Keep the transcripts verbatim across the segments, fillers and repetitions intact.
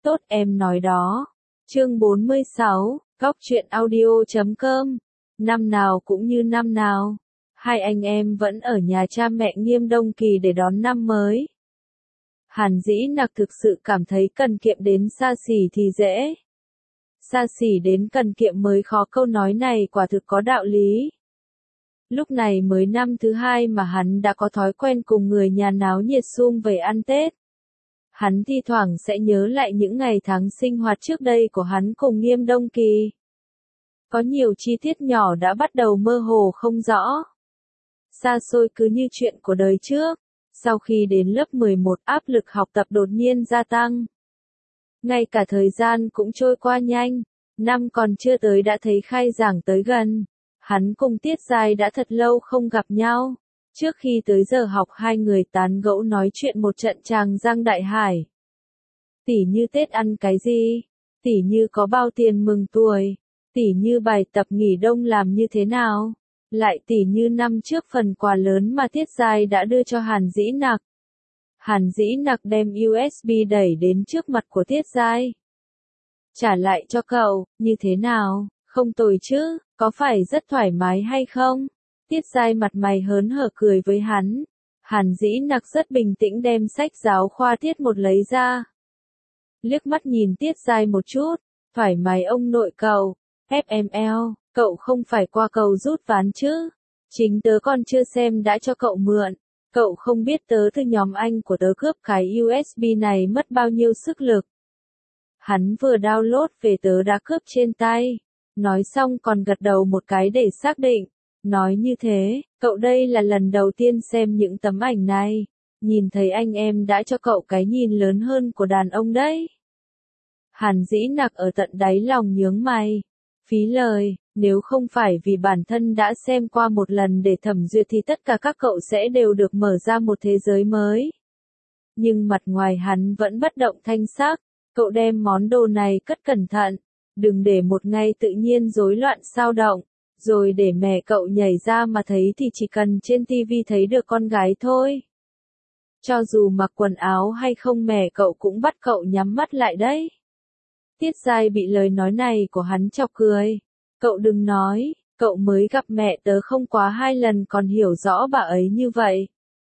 Tốt em nói đó. Chương bốn mươi sáu, Góc truyện audio chấm com. Năm nào cũng như năm nào, hai anh em vẫn ở nhà cha mẹ Nghiêm Đông Kỳ để đón năm mới. Hàn Dĩ Nặc thực sự cảm thấy cần kiệm đến xa xỉ thì dễ. Xa xỉ đến cần kiệm mới khó, câu nói này quả thực có đạo lý. Lúc này mới năm thứ hai mà hắn đã có thói quen cùng người nhà náo nhiệt sum vầy ăn Tết. Hắn thi thoảng sẽ nhớ lại những ngày tháng sinh hoạt trước đây của hắn cùng Nghiêm Đông Kỳ. Có nhiều chi tiết nhỏ đã bắt đầu mơ hồ không rõ. Xa xôi cứ như chuyện của đời trước. Sau khi đến lớp mười một, áp lực học tập đột nhiên gia tăng. Ngay cả thời gian cũng trôi qua nhanh, năm còn chưa tới đã thấy khai giảng tới gần. Hắn cùng Tiết Giai đã thật lâu không gặp nhau. Trước khi tới giờ học hai người tán gẫu nói chuyện một trận tràng giang đại hải. Tỉ như Tết ăn cái gì, tỉ như có bao tiền mừng tuổi, tỉ như bài tập nghỉ đông làm như thế nào, lại tỉ như năm trước phần quà lớn mà Tiết Giai đã đưa cho Hàn Dĩ Nặc. Hàn Dĩ Nặc đem u ét bê đẩy đến trước mặt của Tiết Giai. Trả lại cho cậu, như thế nào, không tồi chứ, có phải rất thoải mái hay không? Tiết Giai mặt mày hớn hở cười với hắn. Hàn Dĩ Nặc rất bình tĩnh đem sách giáo khoa tiết một lấy ra. Liếc mắt nhìn Tiết Giai một chút, thoải mái ông nội cậu, ép em lờ, cậu không phải qua cầu rút ván chứ? Chính tớ còn chưa xem đã cho cậu mượn, cậu không biết tớ từ nhóm anh của tớ cướp cái u ét bê này mất bao nhiêu sức lực. Hắn vừa download về tớ đã cướp trên tay, nói xong còn gật đầu một cái để xác định. Nói như thế, cậu đây là lần đầu tiên xem những tấm ảnh này, nhìn thấy anh em đã cho cậu cái nhìn lớn hơn của đàn ông đấy. Hàn Dĩ Nặc ở tận đáy lòng nhướng mày, phí lời, nếu không phải vì bản thân đã xem qua một lần để thẩm duyệt thì tất cả các cậu sẽ đều được mở ra một thế giới mới. Nhưng mặt ngoài hắn vẫn bất động thanh sắc, cậu đem món đồ này cất cẩn thận, đừng để một ngày tự nhiên rối loạn sao động. Rồi để mẹ cậu nhảy ra mà thấy thì chỉ cần trên tivi thấy được con gái thôi. Cho dù mặc quần áo hay không mẹ cậu cũng bắt cậu nhắm mắt lại đấy. Tiết Giai bị lời nói này của hắn chọc cười. Cậu đừng nói, cậu mới gặp mẹ tớ không quá hai lần còn hiểu rõ bà ấy như vậy.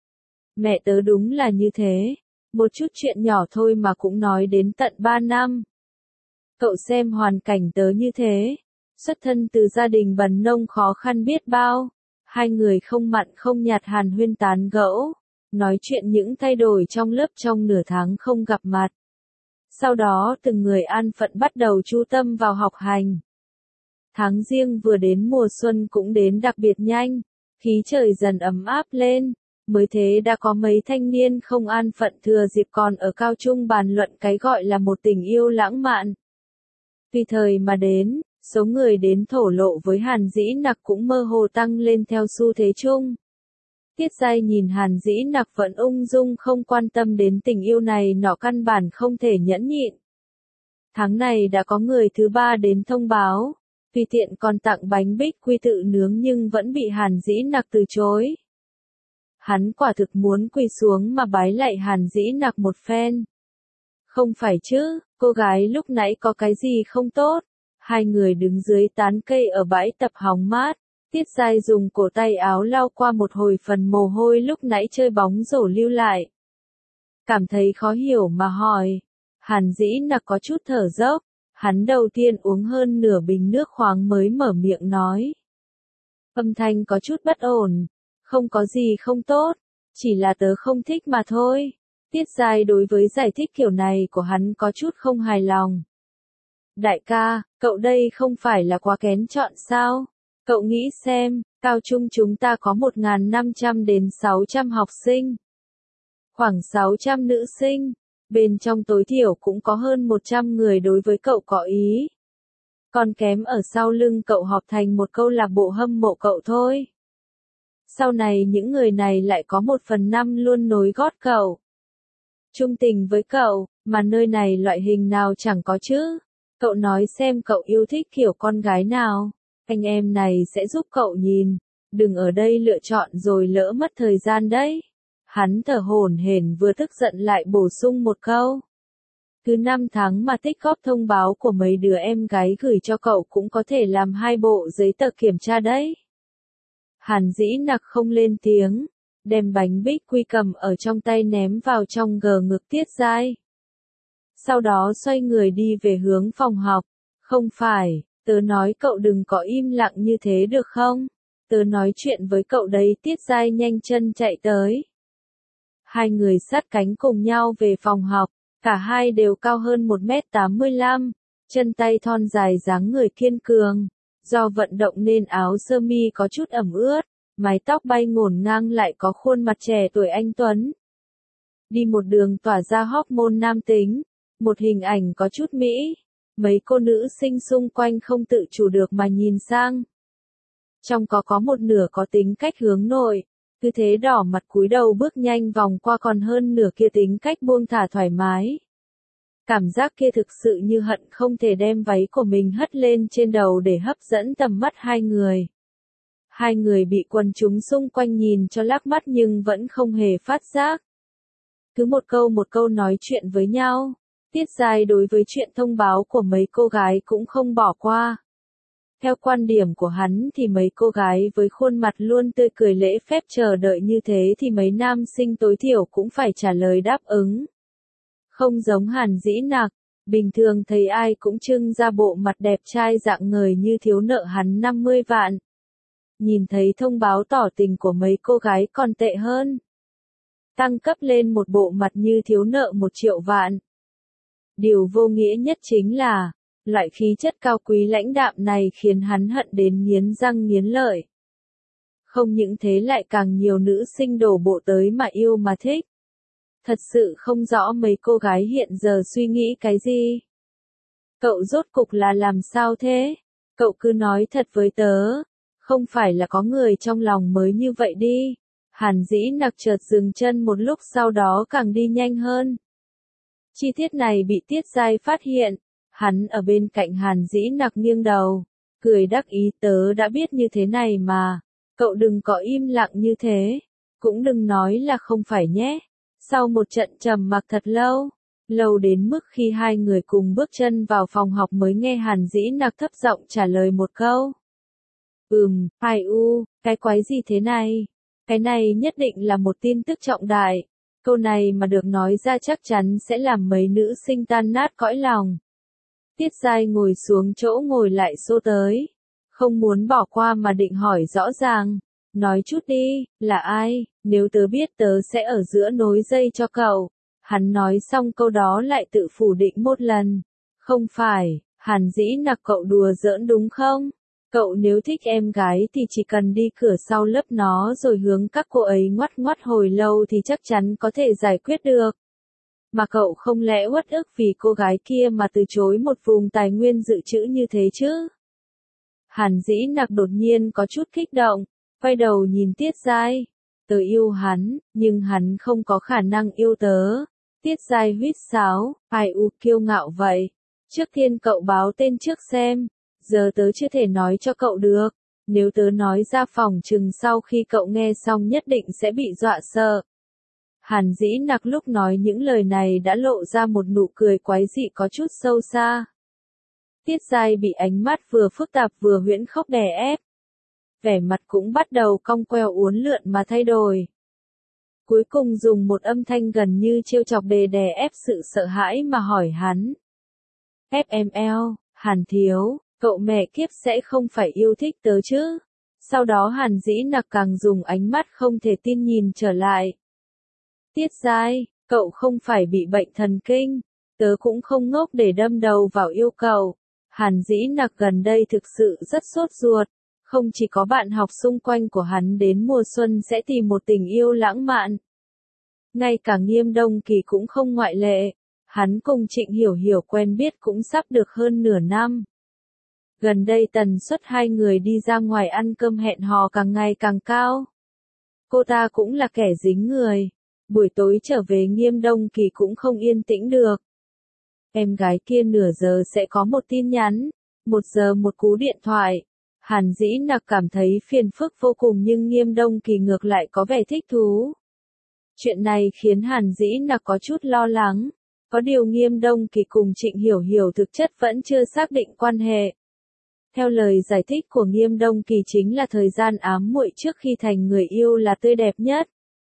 Mẹ tớ đúng là như thế, một chút chuyện nhỏ thôi mà cũng nói đến tận ba năm. Cậu xem hoàn cảnh tớ như thế. Xuất thân từ gia đình bần nông khó khăn biết bao, hai người không mặn không nhạt hàn huyên tán gẫu, nói chuyện những thay đổi trong lớp trong nửa tháng không gặp mặt. Sau đó từng người an phận bắt đầu chú tâm vào học hành. Tháng Giêng vừa đến mùa xuân cũng đến đặc biệt nhanh, khí trời dần ấm áp lên, mới thế đã có mấy thanh niên không an phận thừa dịp còn ở cao trung bàn luận cái gọi là một tình yêu lãng mạn. Vì thời mà đến, số người đến thổ lộ với Hàn Dĩ Nặc cũng mơ hồ tăng lên theo xu thế chung. Tiết Giai nhìn Hàn Dĩ Nặc vẫn ung dung không quan tâm đến tình yêu này nọ căn bản không thể nhẫn nhịn. Tháng này đã có người thứ ba đến thông báo, vì tiện còn tặng bánh bích quy tự nướng nhưng vẫn bị Hàn Dĩ Nặc từ chối. Hắn quả thực muốn quỳ xuống mà bái lạy Hàn Dĩ Nặc một phen. Không phải chứ, cô gái lúc nãy có cái gì không tốt? Hai người đứng dưới tán cây ở bãi tập hóng mát, Tiết Giai dùng cổ tay áo lau qua một hồi phần mồ hôi lúc nãy chơi bóng rổ lưu lại. Cảm thấy khó hiểu mà hỏi, Hàn Dĩ Nặc có chút thở dốc, hắn đầu tiên uống hơn nửa bình nước khoáng mới mở miệng nói. Âm thanh có chút bất ổn, không có gì không tốt, chỉ là tớ không thích mà thôi. Tiết Giai đối với giải thích kiểu này của hắn có chút không hài lòng. Đại ca, cậu đây không phải là quá kén chọn sao? Cậu nghĩ xem, cao trung chúng ta có một nghìn năm trăm đến sáu trăm học sinh. Khoảng sáu trăm nữ sinh, bên trong tối thiểu cũng có hơn một trăm người đối với cậu có ý. Còn kém ở sau lưng cậu họp thành một câu lạc bộ hâm mộ cậu thôi. Sau này những người này lại có một phần năm luôn nối gót cậu. Trung tình với cậu, mà nơi này loại hình nào chẳng có chứ. Cậu nói xem cậu yêu thích kiểu con gái nào, anh em này sẽ giúp cậu nhìn, đừng ở đây lựa chọn rồi lỡ mất thời gian đấy. Hắn thở hổn hển vừa tức giận lại bổ sung một câu. Cứ năm tháng mà tích góp thông báo của mấy đứa em gái gửi cho cậu cũng có thể làm hai bộ giấy tờ kiểm tra đấy. Hàn Dĩ Nặc không lên tiếng, đem bánh bích quy cầm ở trong tay ném vào trong gờ ngực Tiết Giai. Sau đó xoay người đi về hướng phòng học. Không phải, tớ nói cậu đừng có im lặng như thế được không? Tớ nói chuyện với cậu đấy. Tiết Giai nhanh chân chạy tới. Hai người sát cánh cùng nhau về phòng học, cả hai đều cao hơn một mét tám mươi lăm, chân tay thon dài dáng người kiên cường. Do vận động nên áo sơ mi có chút ẩm ướt, mái tóc bay ngổn ngang lại có khuôn mặt trẻ tuổi anh tuấn. Đi một đường tỏa ra hormone nam tính, một hình ảnh có chút mỹ. Mấy cô nữ sinh xung quanh không tự chủ được mà nhìn sang. Trong có có một nửa có tính cách hướng nội, cứ thế đỏ mặt cúi đầu bước nhanh vòng qua, còn hơn nửa kia tính cách buông thả thoải mái. Cảm giác kia thực sự như hận không thể đem váy của mình hất lên trên đầu để hấp dẫn tầm mắt hai người. Hai người bị quần chúng xung quanh nhìn cho lác mắt nhưng vẫn không hề phát giác. Cứ một câu một câu nói chuyện với nhau. Tiết Giai đối với chuyện thông báo của mấy cô gái cũng không bỏ qua. Theo quan điểm của hắn thì mấy cô gái với khuôn mặt luôn tươi cười lễ phép chờ đợi như thế thì mấy nam sinh tối thiểu cũng phải trả lời đáp ứng. Không giống Hàn Dĩ Nặc, bình thường thấy ai cũng trưng ra bộ mặt đẹp trai rạng ngời như thiếu nợ hắn năm mươi vạn. Nhìn thấy thông báo tỏ tình của mấy cô gái còn tệ hơn. Tăng cấp lên một bộ mặt như thiếu nợ một triệu vạn. Điều vô nghĩa nhất chính là, loại khí chất cao quý lãnh đạm này khiến hắn hận đến nghiến răng nghiến lợi. Không những thế lại càng nhiều nữ sinh đổ bộ tới mà yêu mà thích. Thật sự không rõ mấy cô gái hiện giờ suy nghĩ cái gì. Cậu rốt cục là làm sao thế? Cậu cứ nói thật với tớ. Không phải là có người trong lòng mới như vậy đi. Hàn Dĩ Nặc chợt dừng chân một lúc, sau đó càng đi nhanh hơn. Chi tiết này bị Tiết Giai phát hiện. Hắn ở bên cạnh Hàn Dĩ Nặc nghiêng đầu, cười đắc ý, tớ đã biết như thế này mà. Cậu đừng có im lặng như thế. Cũng đừng nói là không phải nhé. Sau một trận trầm mặc thật lâu, lâu đến mức khi hai người cùng bước chân vào phòng học mới nghe Hàn Dĩ Nặc thấp giọng trả lời một câu. Ừm, ai u, cái quái gì thế này? Cái này nhất định là một tin tức trọng đại. Câu này mà được nói ra chắc chắn sẽ làm mấy nữ sinh tan nát cõi lòng. Tiết Giai ngồi xuống chỗ ngồi lại xô tới. Không muốn bỏ qua mà định hỏi rõ ràng. Nói chút đi, là ai? Nếu tớ biết tớ sẽ ở giữa nối dây cho cậu. Hắn nói xong câu đó lại tự phủ định một lần. Không phải, Hàn Dĩ Nặc, cậu đùa giỡn đúng không? Cậu nếu thích em gái thì chỉ cần đi cửa sau lớp nó rồi hướng các cô ấy ngoắt ngoắt hồi lâu thì chắc chắn có thể giải quyết được. Mà cậu không lẽ uất ức vì cô gái kia mà từ chối một vùng tài nguyên dự trữ như thế chứ? Hàn Dĩ Nặc đột nhiên có chút kích động, quay đầu nhìn Tiết Giai. Tớ yêu hắn, nhưng hắn không có khả năng yêu tớ. Tiết Giai huýt sáo, ai u kiêu ngạo vậy. Trước tiên cậu báo tên trước xem. Giờ tớ chưa thể nói cho cậu được. Nếu tớ nói ra phòng chừng sau khi cậu nghe xong nhất định sẽ bị dọa sợ. Hàn Dĩ Nặc lúc nói những lời này đã lộ ra một nụ cười quái dị có chút sâu xa. Tiết Giai bị ánh mắt vừa phức tạp vừa huyễn khóc đè ép. Vẻ mặt cũng bắt đầu cong queo uốn lượn mà thay đổi. Cuối cùng dùng một âm thanh gần như trêu chọc để đè ép sự sợ hãi mà hỏi hắn. ép em lờ, Hàn thiếu, cậu mẹ kiếp sẽ không phải yêu thích tớ chứ? Sau đó Hàn Dĩ Nặc càng dùng ánh mắt không thể tin nhìn trở lại. Tiết Giai, cậu không phải bị bệnh thần kinh, tớ cũng không ngốc để đâm đầu vào yêu cầu. Hàn Dĩ Nặc gần đây thực sự rất sốt ruột, không chỉ có bạn học xung quanh của hắn đến mùa xuân sẽ tìm một tình yêu lãng mạn. Ngay cả Nghiêm Đông Kỳ cũng không ngoại lệ, hắn cùng Trịnh Hiểu Hiểu quen biết cũng sắp được hơn nửa năm. Gần đây tần suất hai người đi ra ngoài ăn cơm hẹn hò càng ngày càng cao. Cô ta cũng là kẻ dính người. Buổi tối trở về Nghiêm Đông Kỳ cũng không yên tĩnh được. Em gái kia nửa giờ sẽ có một tin nhắn, một giờ một cú điện thoại. Hàn Dĩ Nặc cảm thấy phiền phức vô cùng nhưng Nghiêm Đông Kỳ ngược lại có vẻ thích thú. Chuyện này khiến Hàn Dĩ Nặc có chút lo lắng. Có điều Nghiêm Đông Kỳ cùng Trịnh Hiểu Hiểu thực chất vẫn chưa xác định quan hệ. Theo lời giải thích của Nghiêm Đông Kỳ chính là thời gian ám muội trước khi thành người yêu là tươi đẹp nhất.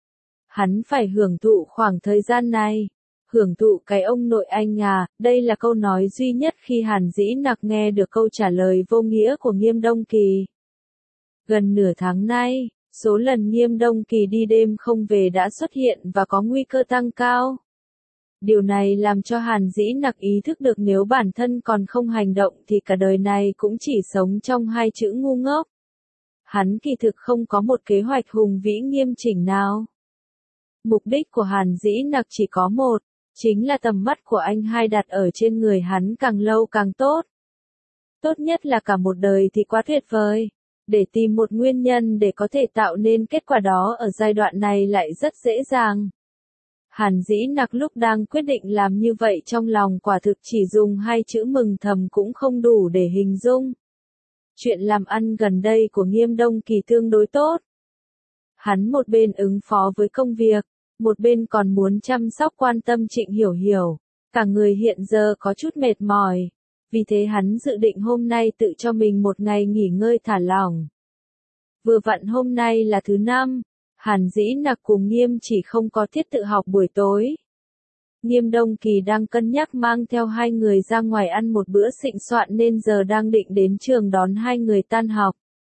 Hắn phải hưởng thụ khoảng thời gian này. Hưởng thụ cái ông nội anh à, đây là câu nói duy nhất khi Hàn Dĩ Nặc nghe được câu trả lời vô nghĩa của Nghiêm Đông Kỳ. Gần nửa tháng nay, số lần Nghiêm Đông Kỳ đi đêm không về đã xuất hiện và có nguy cơ tăng cao. Điều này làm cho Hàn Dĩ Nặc ý thức được nếu bản thân còn không hành động thì cả đời này cũng chỉ sống trong hai chữ ngu ngốc. Hắn kỳ thực không có một kế hoạch hùng vĩ nghiêm chỉnh nào. Mục đích của Hàn Dĩ Nặc chỉ có một, chính là tầm mắt của anh hai đặt ở trên người hắn càng lâu càng tốt. Tốt nhất là cả một đời thì quá tuyệt vời. Để tìm một nguyên nhân để có thể tạo nên kết quả đó ở giai đoạn này lại rất dễ dàng. Hàn Dĩ Nặc lúc đang quyết định làm như vậy trong lòng quả thực chỉ dùng hai chữ mừng thầm cũng không đủ để hình dung. Chuyện làm ăn gần đây của Nghiêm Đông Kỳ tương đối tốt. Hắn một bên ứng phó với công việc, một bên còn muốn chăm sóc quan tâm Trịnh Hiểu Hiểu. Cả người hiện giờ có chút mệt mỏi. Vì thế hắn dự định hôm nay tự cho mình một ngày nghỉ ngơi thả lỏng. Vừa vặn hôm nay là thứ năm, Hàn Dĩ Nặc cùng Nghiêm chỉ không có tiết tự học buổi tối. Nghiêm Đông Kỳ đang cân nhắc mang theo hai người ra ngoài ăn một bữa xịn soạn nên giờ đang định đến trường đón hai người tan học.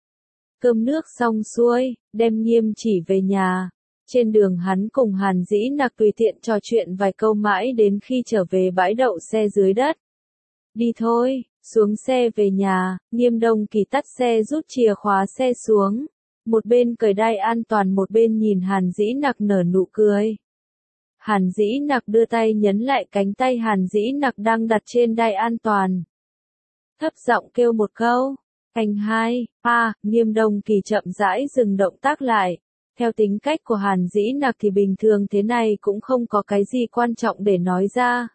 Cơm nước xong xuôi, đem Nghiêm chỉ về nhà. Trên đường hắn cùng Hàn Dĩ Nặc tùy tiện trò chuyện vài câu mãi đến khi trở về bãi đậu xe dưới đất. Đi thôi, xuống xe về nhà, Nghiêm Đông Kỳ tắt xe rút chìa khóa xe xuống. Một bên cởi đai an toàn một bên nhìn Hàn Dĩ Nặc nở nụ cười. Hàn Dĩ Nặc đưa tay nhấn lại cánh tay Hàn Dĩ Nặc đang đặt trên đai an toàn. Thấp giọng kêu một câu, anh hai, a, Nghiêm Đông Kỳ chậm rãi dừng động tác lại. Theo tính cách của Hàn Dĩ Nặc thì bình thường thế này cũng không có cái gì quan trọng để nói ra.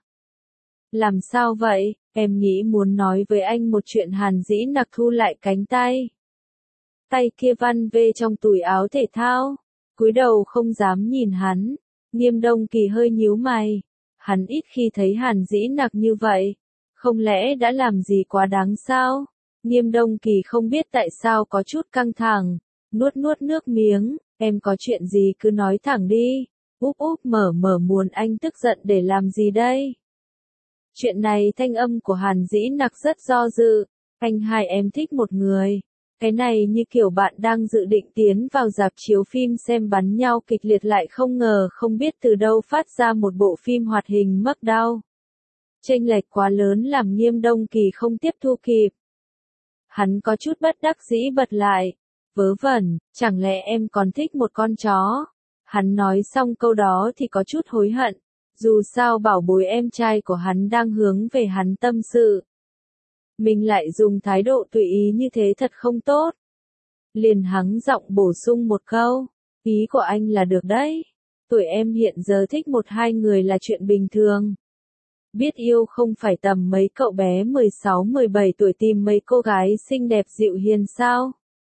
Làm sao vậy, em nghĩ muốn nói với anh một chuyện. Hàn Dĩ Nặc thu lại cánh tay. Tay kia văn vê trong túi áo thể thao, cúi đầu không dám nhìn hắn. Nghiêm Đông Kỳ hơi nhíu mày. Hắn ít khi thấy Hàn Dĩ Nặc như vậy. Không lẽ đã làm gì quá đáng sao? Nghiêm Đông Kỳ không biết tại sao có chút căng thẳng. Nuốt nuốt nước miếng, em có chuyện gì cứ nói thẳng đi. Úp úp mở mở muốn anh tức giận để làm gì đây? Chuyện này thanh âm của Hàn Dĩ Nặc rất do dự. Anh hai em thích một người. Cái này như kiểu bạn đang dự định tiến vào rạp chiếu phim xem bắn nhau kịch liệt lại không ngờ không biết từ đâu phát ra một bộ phim hoạt hình mắc đau. Chênh lệch quá lớn làm Nghiêm Đông Kỳ không tiếp thu kịp. Hắn có chút bất đắc dĩ bật lại. Vớ vẩn, chẳng lẽ em còn thích một con chó? Hắn nói xong câu đó thì có chút hối hận. Dù sao bảo bối em trai của hắn đang hướng về hắn tâm sự. Mình lại dùng thái độ tùy ý như thế thật không tốt. Liền hắng giọng bổ sung một câu. Ý của anh là được đấy. Tuổi em hiện giờ thích một hai người là chuyện bình thường. Biết yêu không phải tầm mấy cậu bé mười sáu mười bảy tuổi tìm mấy cô gái xinh đẹp dịu hiền sao?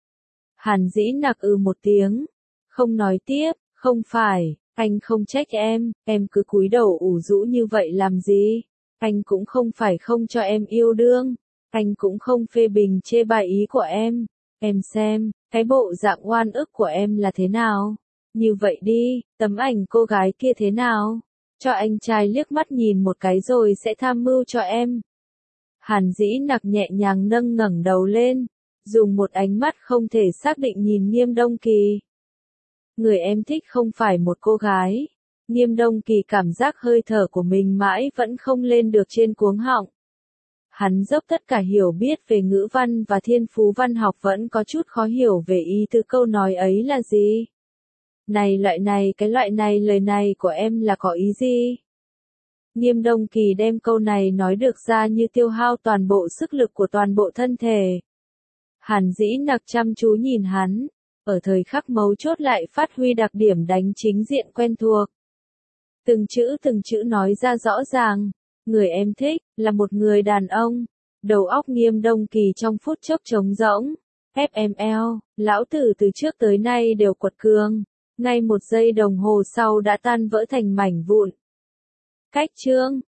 Hàn Dĩ Nặc ừ một tiếng. Không nói tiếp, không phải, anh không trách em, em cứ cúi đầu ủ rũ như vậy làm gì? Anh cũng không phải không cho em yêu đương. Anh cũng không phê bình chê bai ý của em. Em xem, cái bộ dạng oan ức của em là thế nào? Như vậy đi, tấm ảnh cô gái kia thế nào? Cho anh trai liếc mắt nhìn một cái rồi sẽ tham mưu cho em. Hàn Dĩ Nặc nhẹ nhàng nâng ngẩng đầu lên, dùng một ánh mắt không thể xác định nhìn Nghiêm Đông Kỳ. Người em thích không phải một cô gái. Nghiêm Đông Kỳ cảm giác hơi thở của mình mãi vẫn không lên được trên cuống họng. Hắn dốc tất cả hiểu biết về ngữ văn và thiên phú văn học vẫn có chút khó hiểu về ý tứ câu nói ấy là gì. Này loại này cái loại này lời này của em là có ý gì? Nghiêm Đông Kỳ đem câu này nói được ra như tiêu hao toàn bộ sức lực của toàn bộ thân thể. Hàn Dĩ Nặc chăm chú nhìn hắn, ở thời khắc mấu chốt lại phát huy đặc điểm đánh chính diện quen thuộc. Từng chữ từng chữ nói ra rõ ràng, người em thích, là một người đàn ông. Đầu óc Nghiêm Đông Kỳ trong phút chốc trống rỗng. ép em lờ, lão tử từ trước tới nay đều quật cường. Ngay một giây đồng hồ sau đã tan vỡ thành mảnh vụn. Cách chương